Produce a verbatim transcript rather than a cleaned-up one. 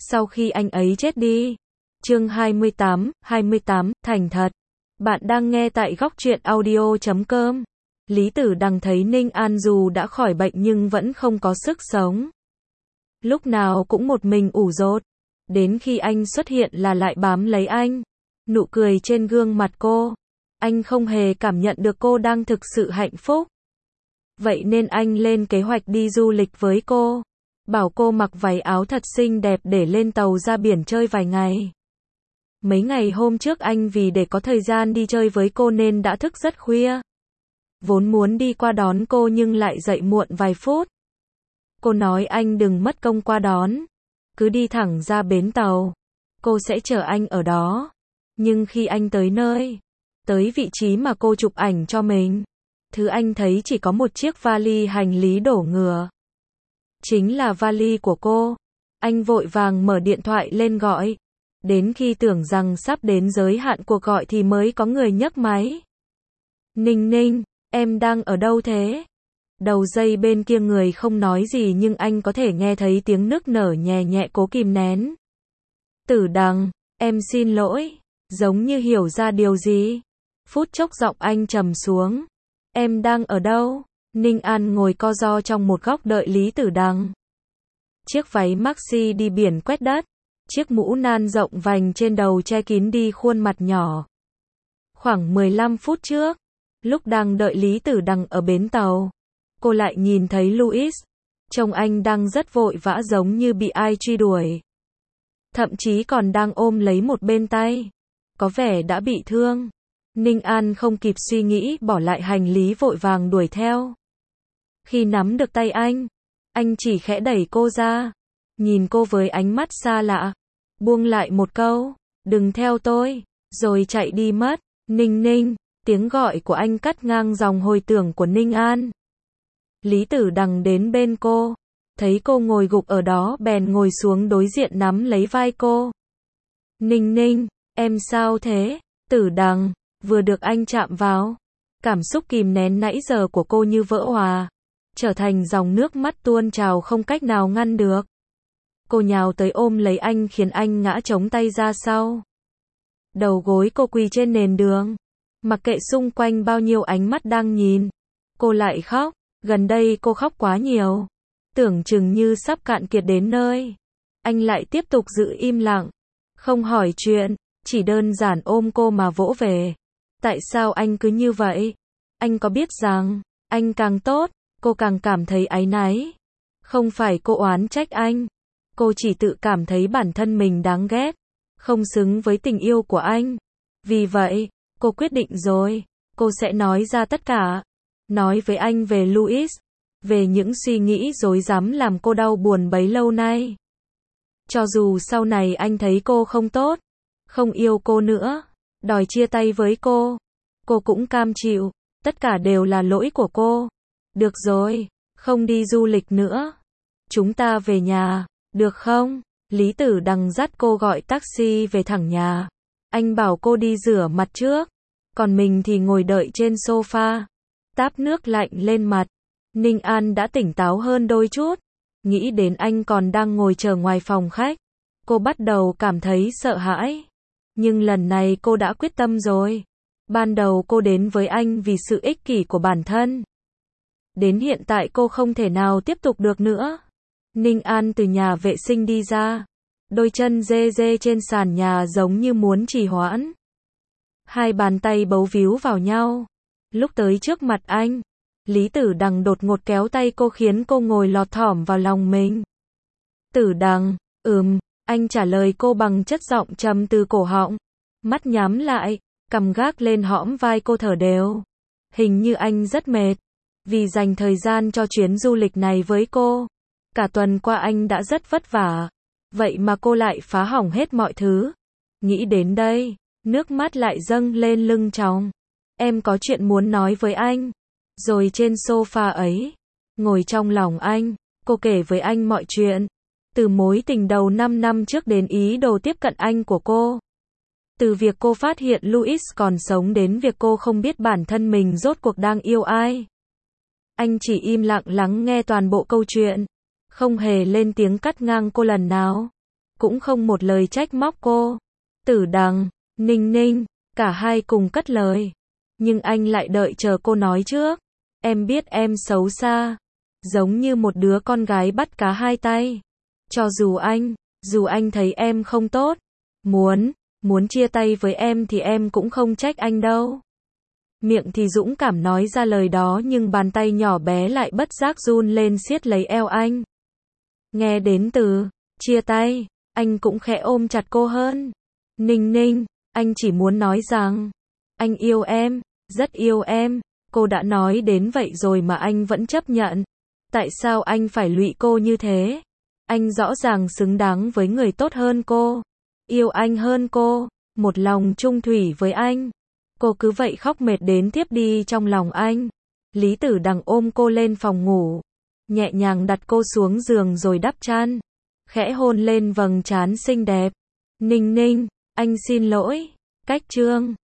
sau khi anh ấy chết đi. Chương hai mươi tám, hai mươi tám, thành thật. Bạn đang nghe tại góc truyện audio chấm com. Lý Tử Đằng thấy Ninh An dù đã khỏi bệnh nhưng vẫn không có sức sống. Lúc nào cũng một mình ủ rột. Đến khi anh xuất hiện là lại bám lấy anh. Nụ cười trên gương mặt cô. Anh không hề cảm nhận được cô đang thực sự hạnh phúc. Vậy nên anh lên kế hoạch đi du lịch với cô. Bảo cô mặc váy áo thật xinh đẹp để lên tàu ra biển chơi vài ngày. Mấy ngày hôm trước anh vì để có thời gian đi chơi với cô nên đã thức rất khuya. Vốn muốn đi qua đón cô nhưng lại dậy muộn vài phút. Cô nói anh đừng mất công qua đón. Cứ đi thẳng ra bến tàu. Cô sẽ chờ anh ở đó. Nhưng khi anh tới nơi, tới vị trí mà cô chụp ảnh cho mình, thứ anh thấy chỉ có một chiếc vali hành lý đổ ngửa. Chính là vali của cô. Anh vội vàng mở điện thoại lên gọi. Đến khi tưởng rằng sắp đến giới hạn cuộc gọi thì mới có người nhấc máy. Ninh Ninh, em đang ở đâu thế? Đầu dây bên kia người không nói gì nhưng anh có thể nghe thấy tiếng nức nở nhẹ nhẹ cố kìm nén. Tử Đằng, em xin lỗi. Giống như hiểu ra điều gì. Phút chốc giọng anh trầm xuống. Em đang ở đâu? Ninh An ngồi co ro trong một góc đợi Lý Tử Đằng. Chiếc váy maxi đi biển quét đất. Chiếc mũ nan rộng vành trên đầu che kín đi khuôn mặt nhỏ. Khoảng mười lăm phút trước, lúc đang đợi Lý Tử Đằng ở bến tàu, cô lại nhìn thấy Louis. Trông anh đang rất vội vã giống như bị ai truy đuổi. Thậm chí còn đang ôm lấy một bên tay. Có vẻ đã bị thương. Ninh An không kịp suy nghĩ bỏ lại hành lý vội vàng đuổi theo. Khi nắm được tay anh, anh chỉ khẽ đẩy cô ra. Nhìn cô với ánh mắt xa lạ. Buông lại một câu, đừng theo tôi, rồi chạy đi mất. Ninh Ninh, tiếng gọi của anh cắt ngang dòng hồi tưởng của Ninh An. Lý Tử Đằng đến bên cô. Thấy cô ngồi gục ở đó bèn ngồi xuống đối diện nắm lấy vai cô. Ninh Ninh, em sao thế? Tử Đằng, vừa được anh chạm vào. Cảm xúc kìm nén nãy giờ của cô như vỡ hòa. Trở thành dòng nước mắt tuôn trào không cách nào ngăn được. Cô nhào tới ôm lấy anh khiến anh ngã chống tay ra sau. Đầu gối cô quỳ trên nền đường. Mặc kệ xung quanh bao nhiêu ánh mắt đang nhìn. Cô lại khóc. Gần đây cô khóc quá nhiều. Tưởng chừng như sắp cạn kiệt đến nơi. Anh lại tiếp tục giữ im lặng. Không hỏi chuyện. Chỉ đơn giản ôm cô mà vỗ về. Tại sao anh cứ như vậy? Anh có biết rằng, anh càng tốt, cô càng cảm thấy áy náy. Không phải cô oán trách anh. Cô chỉ tự cảm thấy bản thân mình đáng ghét. Không xứng với tình yêu của anh. Vì vậy, cô quyết định rồi. Cô sẽ nói ra tất cả. Nói với anh về Louis. Về những suy nghĩ rối rắm làm cô đau buồn bấy lâu nay. Cho dù sau này anh thấy cô không tốt. Không yêu cô nữa. Đòi chia tay với cô. Cô cũng cam chịu. Tất cả đều là lỗi của cô. Được rồi. Không đi du lịch nữa. Chúng ta về nhà. Được không? Lý Tử Đằng dắt cô gọi taxi về thẳng nhà. Anh bảo cô đi rửa mặt trước. Còn mình thì ngồi đợi trên sofa. Táp nước lạnh lên mặt. Ninh An đã tỉnh táo hơn đôi chút. Nghĩ đến anh còn đang ngồi chờ ngoài phòng khách. Cô bắt đầu cảm thấy sợ hãi. Nhưng lần này cô đã quyết tâm rồi. Ban đầu cô đến với anh vì sự ích kỷ của bản thân. Đến hiện tại cô không thể nào tiếp tục được nữa. Ninh An từ nhà vệ sinh đi ra. Đôi chân dê dê trên sàn nhà giống như muốn trì hoãn. Hai bàn tay bấu víu vào nhau. Lúc tới trước mặt anh, Lý Tử Đằng đột ngột kéo tay cô khiến cô ngồi lọt thỏm vào lòng mình. Tử Đằng, ừm, anh trả lời cô bằng chất giọng trầm từ cổ họng. Mắt nhắm lại, cằm gác lên hõm vai cô thở đều. Hình như anh rất mệt. Vì dành thời gian cho chuyến du lịch này với cô. Cả tuần qua anh đã rất vất vả. Vậy mà cô lại phá hỏng hết mọi thứ. Nghĩ đến đây, nước mắt lại dâng lên lưng tròng. Em có chuyện muốn nói với anh. Rồi trên sofa ấy, ngồi trong lòng anh, cô kể với anh mọi chuyện. Từ mối tình đầu năm năm trước đến ý đồ tiếp cận anh của cô. Từ việc cô phát hiện Louis còn sống đến việc cô không biết bản thân mình rốt cuộc đang yêu ai. Anh chỉ im lặng lắng nghe toàn bộ câu chuyện. Không hề lên tiếng cắt ngang cô lần nào. cũng không một lời trách móc cô. Tử Đằng, Ninh Ninh, cả hai cùng cất lời. Nhưng anh lại đợi chờ cô nói trước. Em biết em xấu xa, giống như một đứa con gái bắt cá hai tay. Cho dù anh, dù anh thấy em không tốt, muốn, muốn chia tay với em thì em cũng không trách anh đâu. Miệng thì dũng cảm nói ra lời đó nhưng bàn tay nhỏ bé lại bất giác run lên siết lấy eo anh. Nghe đến từ chia tay, anh cũng khẽ ôm chặt cô hơn. Ninh Ninh, anh chỉ muốn nói rằng, anh yêu em, rất yêu em. Cô đã nói đến vậy rồi mà anh vẫn chấp nhận. Tại sao anh phải lụy cô như thế? Anh rõ ràng xứng đáng với người tốt hơn cô, yêu anh hơn cô, một lòng chung thủy với anh. Cô cứ vậy khóc mệt đến thiếp đi trong lòng anh. Lý Tử Đằng ôm cô lên phòng ngủ, nhẹ nhàng đặt cô xuống giường rồi đắp chăn, khẽ hôn lên vầng trán xinh đẹp. Ninh Ninh, anh xin lỗi. Cách chương